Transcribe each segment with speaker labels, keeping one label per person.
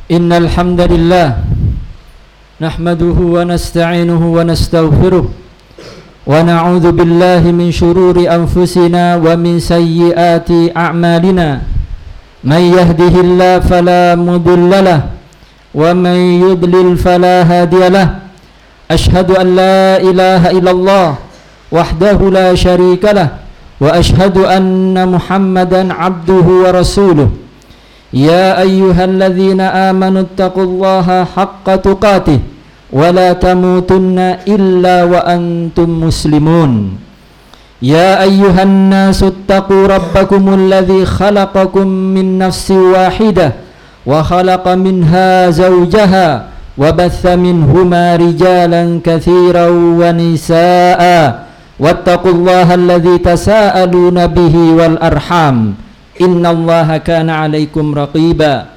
Speaker 1: Innal hamdalillah nahmaduhu wa nasta'inuhu wa nastaghfiruh wa na'udzu billahi min shururi anfusina wa min sayyiati a'malina. May yahdihillahu fala mudilla lahu wa may yudlil fala hadiya lahu. Ashhadu an la ilaha illallah wahdahu la syarika lahu wa ashhadu anna Muhammadan 'abduhu wa rasuluh. Ya ayyuhalladzina amanu taqullaha haqqa tuqatih wa la tamutunna illa wa antum muslimun. Ya ayyuhan nasu taqu rabbakumul ladzi khalaqakum min nafsin wahidah wa khalaqa minha zawjaha wa batha minhuma rijalan katsiran wa nisaa'a wattaqullaha alladzi tasaaluna bihi wal arham innallaha kana 'alaikum raqiba.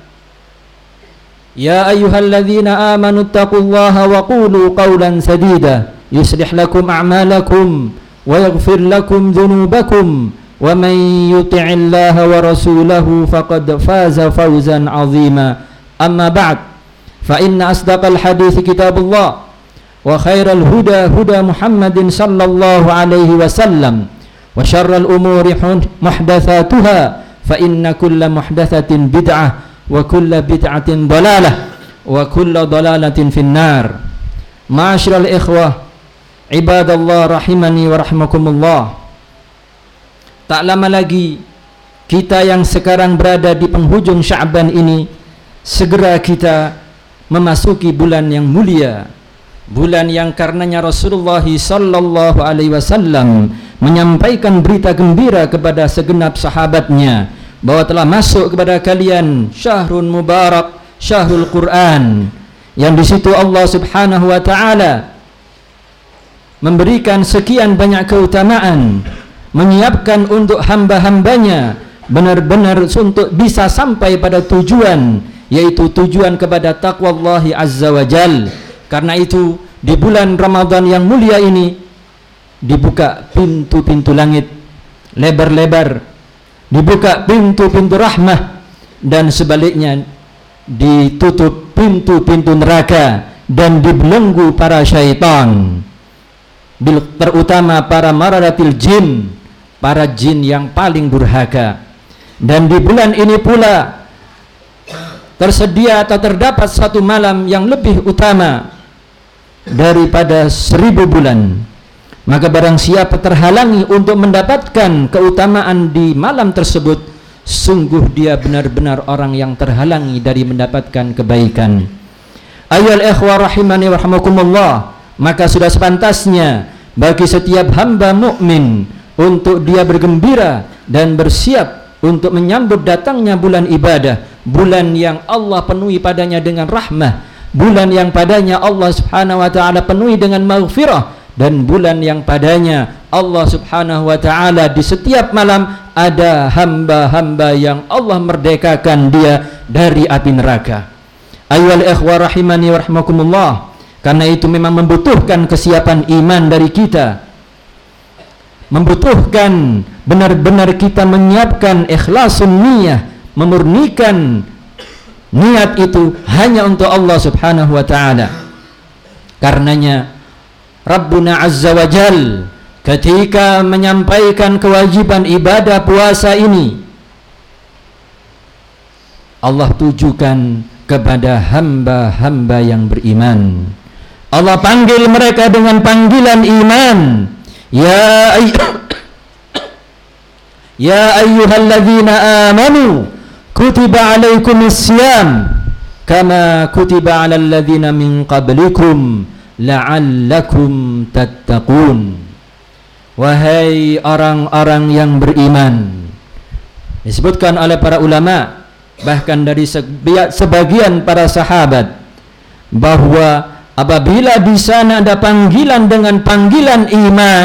Speaker 1: Ya ayyuhalladzina amanu taqullaha wa qulu qawlan sadida yuslih lakum a'malakum wa yaghfir lakum dhunubakum wa man yuti'illaha wa rasulahu faqad faza fawzan 'azima. Amma ba'd, fa inna asdaqal hadithi kitabullah wa khairal huda huda Muhammadin sallallahu alaihi wasallam wa syarral umuri muhdatsatuha fa inna kulla muhdatsatin bid'ah wa kulla bid'atin dalalah wa kulla dalalatin finnar. Ma'asyiral ikhwah ibadallah rahimani wa rahimakumullah. Tak lama lagi kita yang sekarang berada di penghujung Sya'ban ini segera kita memasuki bulan yang mulia, bulan yang karenanya Rasulullah sallallahu alaihi wasallam menyampaikan berita gembira kepada segenap sahabatnya bahwa telah masuk kepada kalian syahrun mubarak, syahrul Quran, yang di situ Allah Subhanahu wa taala memberikan sekian banyak keutamaan, menyiapkan untuk hamba-hambanya benar-benar untuk bisa sampai pada tujuan, yaitu tujuan kepada taqwallahi azza wa jal. Karena itu di bulan Ramadan yang mulia ini dibuka pintu-pintu langit lebar-lebar, dibuka pintu-pintu rahmah, dan sebaliknya ditutup pintu-pintu neraka dan dibelenggu para syaitan, terutama para maradatil jin, para jin yang paling durhaka. Dan di bulan ini pula tersedia atau terdapat satu malam yang lebih utama daripada 1000 bulan. Maka barang siapa terhalangi untuk mendapatkan keutamaan di malam tersebut, sungguh dia benar-benar orang yang terhalangi dari mendapatkan kebaikan. Ayyuhal ikhwah rahimani wa rahimakumullah, maka sudah sepantasnya bagi setiap hamba mukmin untuk dia bergembira dan bersiap untuk menyambut datangnya bulan ibadah, bulan yang Allah penuhi padanya dengan rahmah, bulan yang padanya Allah Subhanahu wa taala penuhi dengan maghfirah, dan bulan yang padanya Allah Subhanahu wa taala di setiap malam ada hamba-hamba yang Allah merdekakan dia dari api neraka. Ayyuhal ikhwah rahimani wa rahimakumullah, karena itu memang membutuhkan kesiapan iman dari kita, membutuhkan benar-benar kita menyiapkan ikhlasun niyah, memurnikan niat itu hanya untuk Allah Subhanahu wa taala. Karenanya Rabbuna Azza wa Jal ketika menyampaikan kewajiban ibadah puasa ini, Allah tujukan kepada hamba-hamba yang beriman. Allah panggil mereka dengan panggilan iman. Ya ayyuhalladzina amanu kutiba alaikumus syiyam kama kutiba alal ladzina min qablikum la'allakum tattaqun. Wahai orang-orang yang beriman, disebutkan oleh para ulama, bahkan dari sebagian para sahabat, bahwa apabila di sana ada panggilan dengan panggilan iman,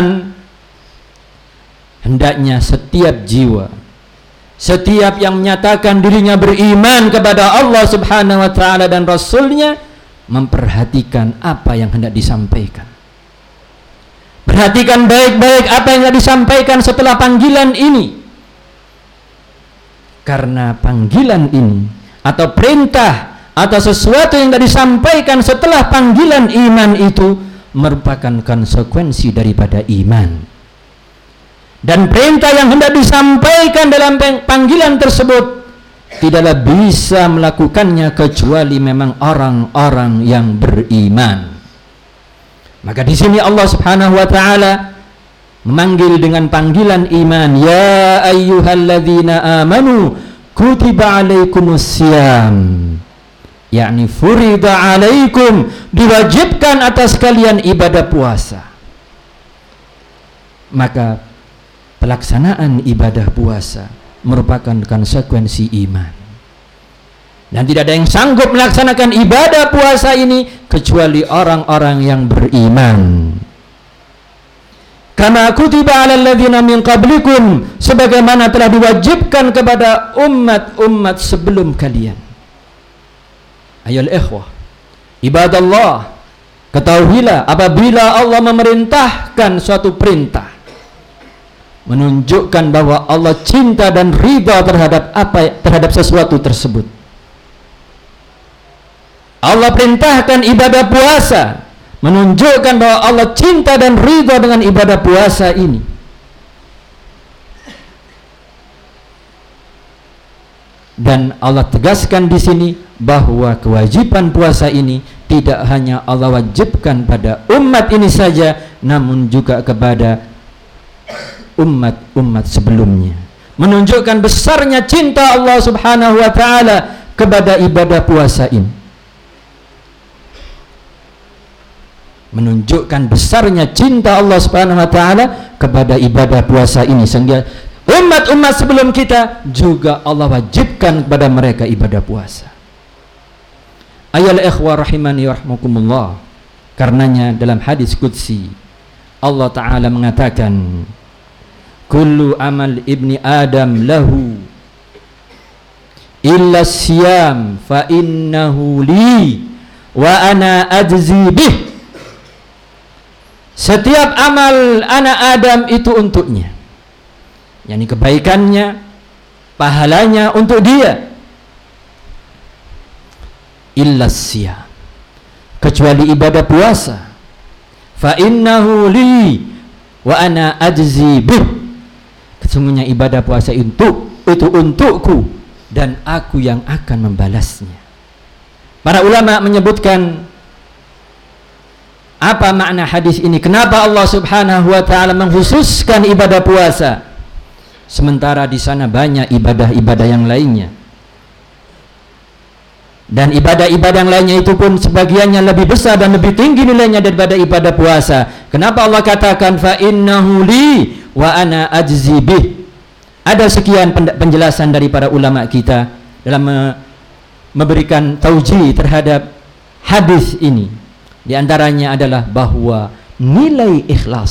Speaker 1: hendaknya setiap jiwa, setiap yang menyatakan dirinya beriman kepada Allah Subhanahu wa taala dan Rasulnya, memperhatikan apa yang hendak disampaikan. Perhatikan baik-baik apa yang hendak disampaikan setelah panggilan ini. Karena panggilan ini atau perintah atau sesuatu yang tidak disampaikan setelah panggilan iman itu merupakan konsekuensi daripada iman. Dan perintah yang hendak disampaikan dalam panggilan tersebut tidaklah bisa melakukannya kecuali memang orang-orang yang beriman. Maka di sini Allah Subhanahu wa taala memanggil dengan panggilan iman, ya ayyuhalladzina amanu kutiba alaikumusiyam, yakni furida alaikum, diwajibkan atas kalian ibadah puasa. Maka pelaksanaan ibadah puasa merupakan konsekuensi iman, dan tidak ada yang sanggup melaksanakan ibadah puasa ini kecuali orang-orang yang beriman. Kama kutiba 'alal ladzina min qablikum, sebagaimana telah diwajibkan kepada umat-umat sebelum kalian. Ayol ikhwah, ibadallah, ketahuilah apabila Allah memerintahkan suatu perintah, menunjukkan bahwa Allah cinta dan ridha terhadap sesuatu tersebut. Allah perintahkan ibadah puasa, menunjukkan bahwa Allah cinta dan ridha dengan ibadah puasa ini. Dan Allah tegaskan di sini bahwa kewajiban puasa ini tidak hanya Allah wajibkan pada umat ini saja, namun juga kepada umat-umat sebelumnya, menunjukkan besarnya cinta Allah Subhanahu wa taala kepada ibadah puasa ini, menunjukkan besarnya cinta Allah Subhanahu wa taala kepada ibadah puasa ini, sehingga umat-umat sebelum kita juga Allah wajibkan kepada mereka ibadah puasa. Ayol ikhwah rahimani rahmukumullah, karenanya dalam hadis qudsi Allah taala mengatakan, kullu amal ibni adam lahu illa siyam fa innahu li wa ana ajzi bih. Setiap amal anak Adam itu untuknya, yakni kebaikannya, pahalanya untuk dia, illa siyam, kecuali ibadah puasa, fa innahu li wa ana ajzi bih, sesungguhnya ibadah puasa itu untukku dan aku yang akan membalasnya. Para ulama menyebutkan apa makna hadis ini, kenapa Allah Subhanahu wa taala mengkhususkan ibadah puasa sementara di sana banyak ibadah-ibadah yang lainnya, dan ibadah-ibadah yang lainnya itu pun sebagiannya lebih besar dan lebih tinggi nilainya daripada ibadah puasa. Kenapa Allah katakan fa innahu li wa ana ajzi bih? Ada sekian penjelasan dari para ulama kita dalam memberikan taujih terhadap hadis ini. Di antaranya adalah bahwa nilai ikhlas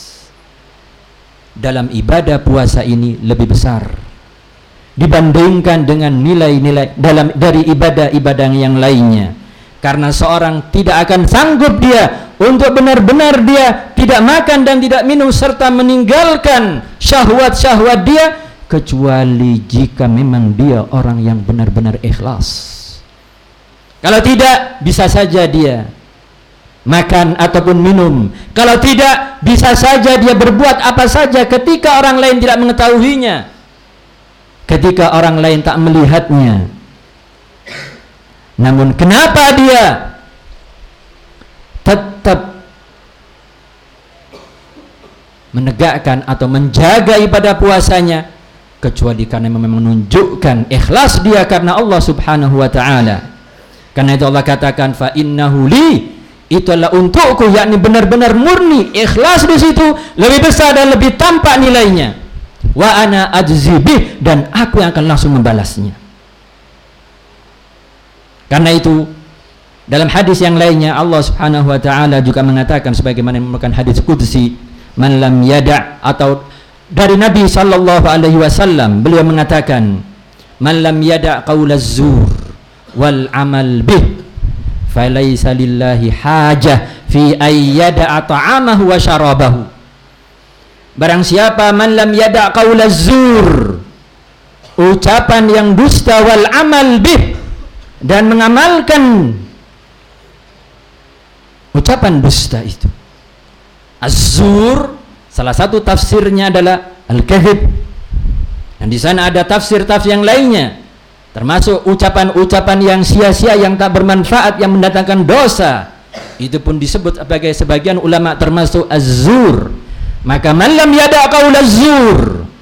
Speaker 1: dalam ibadah puasa ini lebih besar dibandingkan dengan nilai-nilai dari ibadah-ibadah yang lainnya. Karena seorang tidak akan sanggup dia untuk benar-benar dia tidak makan dan tidak minum serta meninggalkan syahwat-syahwat dia, kecuali jika memang dia orang yang benar-benar ikhlas. Kalau tidak, bisa saja dia makan ataupun minum. Kalau tidak, bisa saja dia berbuat apa saja ketika orang lain tidak mengetahuinya, ketika orang lain tak melihatnya. Namun kenapa dia tetap menegakkan atau menjaga ibadah puasanya? Kecuali karena memang menunjukkan ikhlas dia karena Allah Subhanahu wa taala. Karena itu Allah katakan fa innahu li, itu adalah untukku, yakni benar-benar murni ikhlas di situ lebih besar dan lebih tampak nilainya. Wa ana ajzi bih, dan aku yang akan langsung membalasnya. Karena itu dalam hadis yang lainnya Allah Subhanahu wa taala juga mengatakan sebagaimana merupakan hadis qudsi, man lam yada', atau dari Nabi sallallahu alaihi wasallam beliau mengatakan, man lam yada' qaulaz zur wal amal bih falaysa lillahi hajah fi ayyada'a ta'amahu wa syarabahu. Barang siapa man lam yada' qaulaz zur, ucapan yang dusta, wal amal bih, dan mengamalkan ucapan dusta itu. Az-zur salah satu tafsirnya adalah al-kadhib. Dan di sana ada tafsir-tafsir yang lainnya, termasuk ucapan-ucapan yang sia-sia, yang tak bermanfaat, yang mendatangkan dosa. Itu pun disebut sebagai sebagian ulama termasuk az-zur. Maka man lam yada' qaul az-zur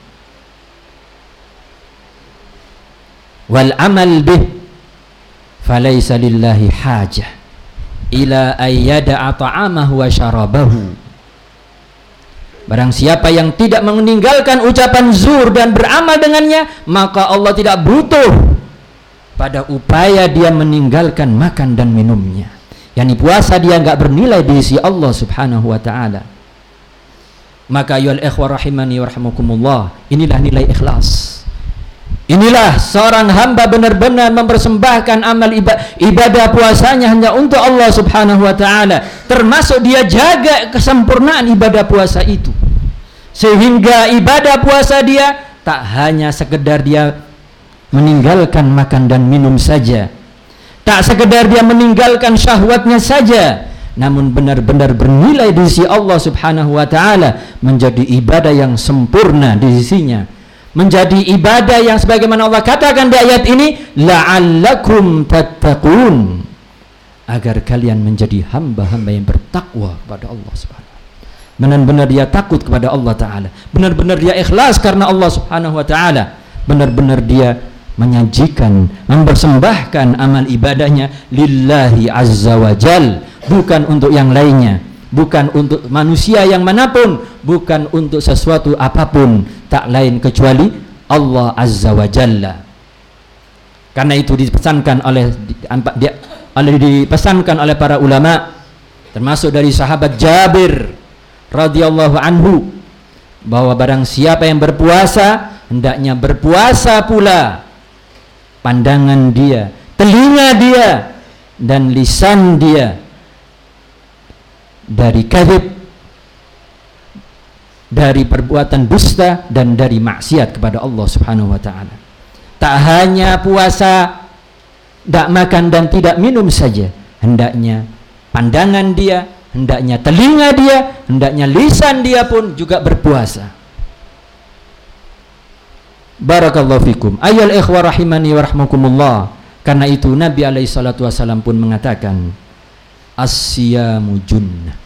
Speaker 1: wal amal bih falaysa lillahi hajah ila ayyada'a ta'amahu wa syarabahu. Barang siapa yang tidak meninggalkan ucapan zur dan beramal dengannya, maka Allah tidak butuh pada upaya dia meninggalkan makan dan minumnya. Yani puasa dia enggak bernilai di sisi Allah Subhanahu wa taala. Maka ayyuhal ikhwah rahimani wa rahimakumullah, inilah nilai ikhlas. Inilah seorang hamba benar-benar mempersembahkan amal ibadah puasanya hanya untuk Allah Subhanahu wa taala, termasuk dia jaga kesempurnaan ibadah puasa itu, sehingga ibadah puasa dia tak hanya sekedar dia meninggalkan makan dan minum saja, tak sekedar dia meninggalkan syahwatnya saja, namun benar-benar bernilai di sisi Allah Subhanahu wa taala, menjadi ibadah yang sempurna di sisinya, menjadi ibadah yang sebagaimana Allah katakan di ayat ini, la'allakum tattaqun, agar kalian menjadi hamba-hamba yang bertakwa kepada Allah Subhanahu wa taala. Benar-benar dia takut kepada Allah taala, benar-benar dia ikhlas karena Allah Subhanahu wa taala, benar-benar dia menyajikan, mempersembahkan amal ibadahnya lillahi azza wa jal, bukan untuk yang lainnya, bukan untuk manusia yang manapun, bukan untuk sesuatu apapun, tak lain kecuali Allah azza wa jalla. Karena itu dipesankan oleh para ulama, termasuk dari sahabat Jabir radhiyallahu anhu, bahwa barang siapa yang berpuasa, hendaknya berpuasa pula pandangan dia, telinga dia, dan lisan dia dari kadzib, dari perbuatan dusta, dan dari maksiat kepada Allah Subhanahu wa taala. Tak hanya puasa tak makan dan tidak minum saja, hendaknya pandangan dia, hendaknya telinga dia, hendaknya lisan dia pun juga berpuasa. Barakallahu fikum. Ayyul ikhwah rahimani wa rahmakumullah. Karena itu Nabi alaihi salatu wasallam pun mengatakan, as-siyamu junnah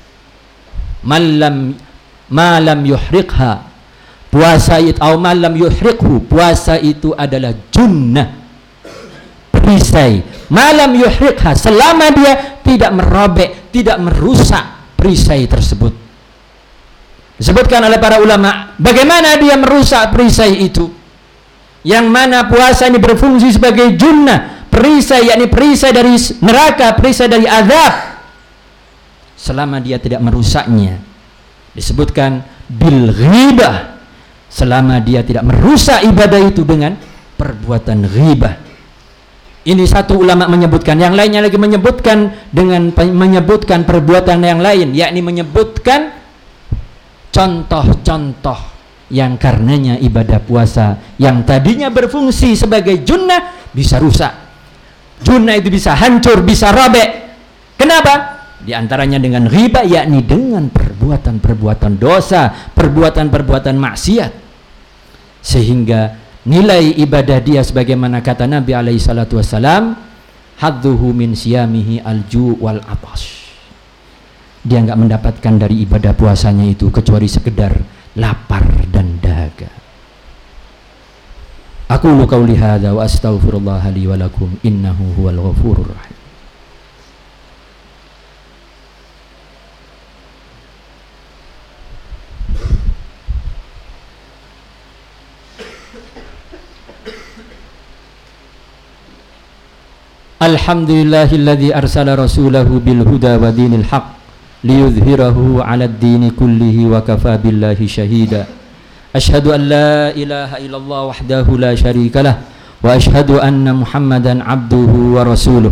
Speaker 1: malam yuhriqha, puasa itu atau malam yuhriqhu, puasa itu adalah junnah, perisai. Malam yuhriqha, selama dia tidak merobek, tidak merusak perisai tersebut. Disebutkan oleh para ulama bagaimana dia merusak perisai itu, yang mana puasa ini berfungsi sebagai junnah, perisai, yakni perisai dari neraka, perisai dari azab, selama dia tidak merusaknya. Disebutkan bil ghibah, selama dia tidak merusak ibadah itu dengan perbuatan ghibah. Ini satu ulama menyebutkan, yang lainnya lagi menyebutkan dengan menyebutkan perbuatan yang lain, yakni menyebutkan contoh-contoh yang karenanya ibadah puasa yang tadinya berfungsi sebagai junnah bisa rusak. Junnah itu bisa hancur, bisa robek. Kenapa? Di antaranya dengan ghibah, yakni dengan perbuatan-perbuatan dosa, perbuatan-perbuatan maksiat, sehingga nilai ibadah dia sebagaimana kata Nabi alaihi salatu wassalam, hadduhu min siyamihi alju wal atash. Dia enggak mendapatkan dari ibadah puasanya itu kecuali sekedar lapar dan dahaga. Aqulu qauli hadza wa astaghfirullah li wa lakum innahu huwal ghafurur rahim. Alhamdulillahilladzi arsala rasulahu bil huda wa dinil haqq liyudhhirahu 'alad dini kullihi wa kafa billahi shahida. Asyhadu an la ilaha illallah wahdahu la syarika lah wa asyhadu anna Muhammadan 'abduhu wa rasuluh.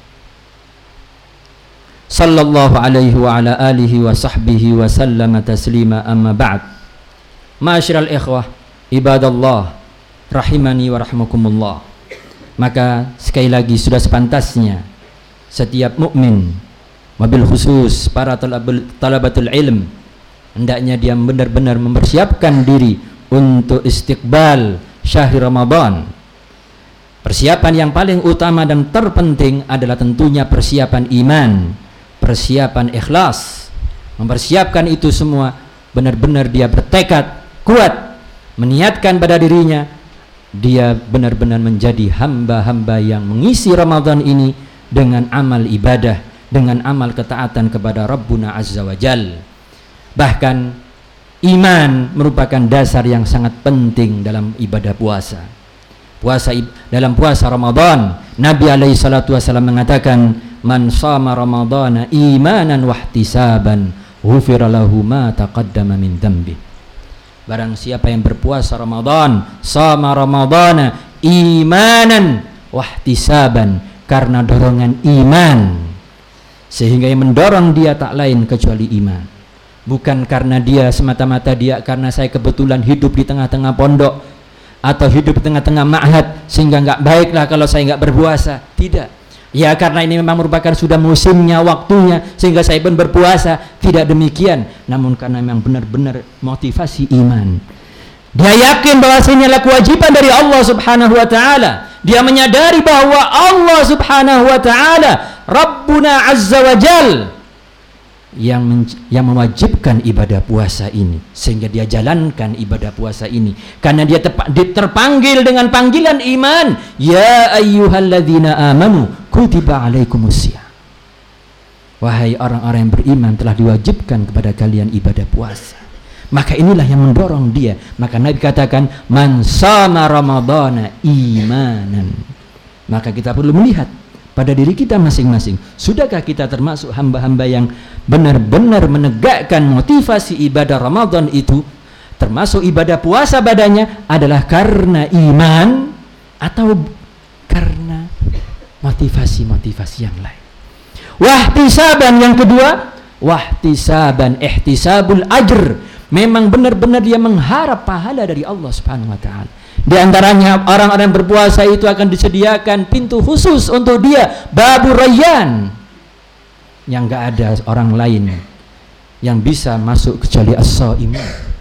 Speaker 1: Sallallahu alaihi wa ala alihi wa sahbihi wa sallama taslima, amma ba'd. Ma'asyiral ikhwah ibadallah rahimani wa rahmakumullah. Maka sekali lagi sudah sepantasnya setiap mukmin, wabil khusus para talabatul ilm, hendaknya dia benar-benar mempersiapkan diri untuk istiqbal syahr Ramadan. Persiapan yang paling utama dan terpenting adalah tentunya persiapan iman, persiapan ikhlas. Mempersiapkan itu semua, benar-benar dia bertekad kuat, meniatkan pada dirinya, dia benar-benar menjadi hamba-hamba yang mengisi Ramadan ini dengan amal ibadah, dengan amal ketaatan kepada Rabbuna Azza wa Jal. Bahkan iman merupakan dasar yang sangat penting dalam ibadah puasa. Dalam puasa Ramadan, Nabi alaihi salatu wasallam mengatakan, man shama ramadhana imanan wahtisaban ghufira lahu ma taqaddama min dhanbi. Barang siapa yang berpuasa Ramadan, shama ramadhana imanan wahtisaban, karena dorongan iman, sehingga yang mendorong dia tak lain kecuali iman. Bukan karena dia semata-mata dia karena saya kebetulan hidup di tengah-tengah pondok atau hidup di tengah-tengah ma'had sehingga nggak baiklah kalau saya nggak berpuasa. Tidak. Ya karena ini memang merupakan sudah musimnya, waktunya, sehingga saya pun berpuasa. Tidak demikian, namun karena memang benar-benar motivasi iman. Dia yakin bahwa ini adalah kewajiban dari Allah Subhanahu wa taala. Dia menyadari bahwa Allah Subhanahu wa taala Rabbuna Azza wa Jal yang mewajibkan ibadah puasa ini, sehingga dia jalankan ibadah puasa ini karena dia terpanggil dengan panggilan iman, ya ayyuhalladzina amanu kutiba alaikumusiyam. Wahai orang-orang yang beriman, telah diwajibkan kepada kalian ibadah puasa. Maka inilah yang mendorong dia. Maka Nabi katakan, man shama ramadhana imanan. Maka kita perlu melihat pada diri kita masing-masing, sudahkah kita termasuk hamba-hamba yang benar-benar menegakkan motivasi ibadah Ramadan itu, termasuk ibadah puasa badannya adalah karena iman atau karena motivasi-motivasi yang lain. Wahtisaban yang kedua, wahtisaban ihtisabul ajr, memang benar-benar dia mengharap pahala dari Allah Subhanahu wa taala. Di antaranya orang-orang berpuasa itu akan disediakan pintu khusus untuk dia, babur rayyan, yang enggak ada orang lain yang bisa masuk kecuali as-shaimin.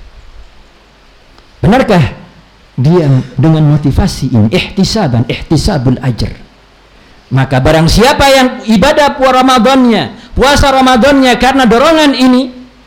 Speaker 1: Benarkah dia dengan motivasi ini, ihtisaban, ihtisabul ajr? Maka barang siapa yang ibadah puasa Ramadannya karena dorongan ini,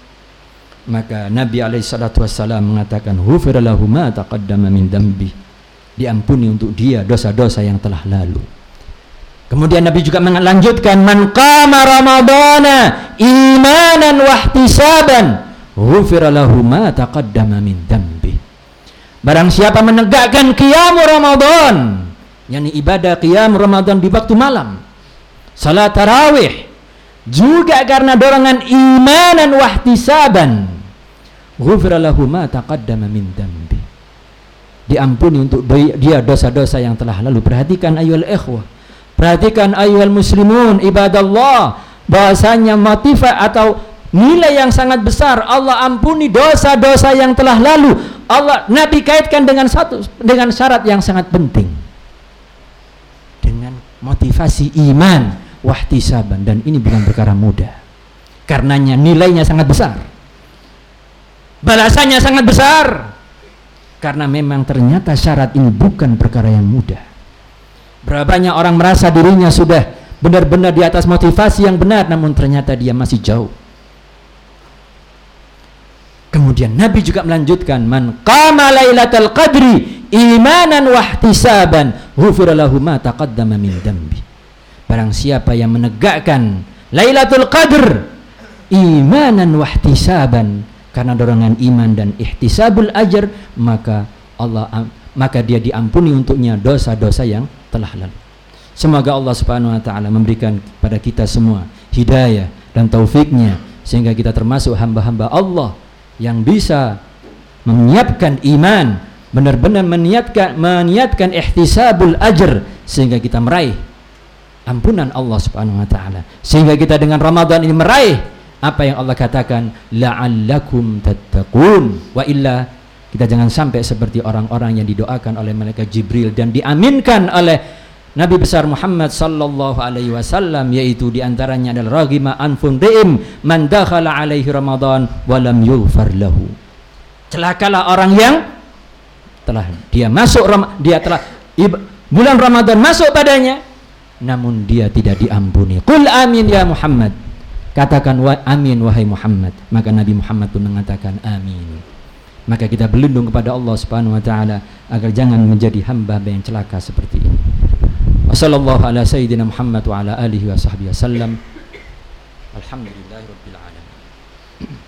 Speaker 1: maka Nabi alaihissalam mengatakan, ghufira lahu ma taqaddama min dambi, diampuni untuk dia dosa-dosa yang telah lalu. Kemudian Nabi juga melanjutkan, man qama ramadhana imanan wahtisaban ghufira lahu ma taqaddama min dambi. Barang siapa menegakkan qiyam Ramadan, yakni ibadah qiyam Ramadan di waktu malam, salat tarawih, juga karena dorongan imanan wahtisaban, ghufira lahu ma taqaddama min dambi, diampuni untuk dia dosa-dosa yang telah lalu. Perhatikan ayyuhal ikhwah, perhatikan ayyuhal muslimun ibadallah, bahasanya motivasi atau nilai yang sangat besar. Allah ampuni dosa-dosa yang telah lalu. Nabi kaitkan dengan syarat yang sangat penting, dengan motivasi iman wahtisaban, dan ini bukan perkara mudah. Karenanya nilainya sangat besar, balasannya sangat besar, karena memang ternyata syarat ini bukan perkara yang mudah. Berapa banyak orang merasa dirinya sudah benar-benar di atas motivasi yang benar, namun ternyata dia masih jauh. Kemudian Nabi juga melanjutkan, man qama lailatul qadri imanan wahtisaban ghufira lahu ma taqaddama min dambi. Barang siapa yang menegakkan Lailatul Qadr imanan wahtisaban, karena dorongan iman dan ihtisabul ajr, maka dia diampuni untuknya dosa-dosa yang telah lalu. Semoga Allah Subhanahu wa taala memberikan kepada kita semua hidayah dan taufiknya, sehingga kita termasuk hamba-hamba Allah yang bisa menyiapkan iman, benar-benar meniatkan ihtisabul ajr, sehingga kita meraih ampunan Allah Subhanahu wa taala, sehingga kita dengan Ramadan ini meraih apa yang Allah katakan, la'allakum tattaqun. Wa illa, kita jangan sampai seperti orang-orang yang didoakan oleh malaikat Jibril dan diaminkan oleh Nabi besar Muhammad sallallahu alaihi wasallam, yaitu diantaranya adalah ragima anfun ri'im man dakhala alaihi Ramadan walam yughfar lahu. Celakalah orang yang telah bulan Ramadan masuk padanya, namun dia tidak diampuni. Qul amin ya Muhammad. Katakan amin wahai Muhammad. Maka Nabi Muhammad pun mengatakan amin. Maka kita berlindung kepada Allah Subhanahu wa taala agar jangan menjadi hamba yang celaka seperti ini. Wassallallahu ala sayyidina Muhammad wa ala alihi wa sahbihi wasallam. Alhamdulillahirabbil alamin.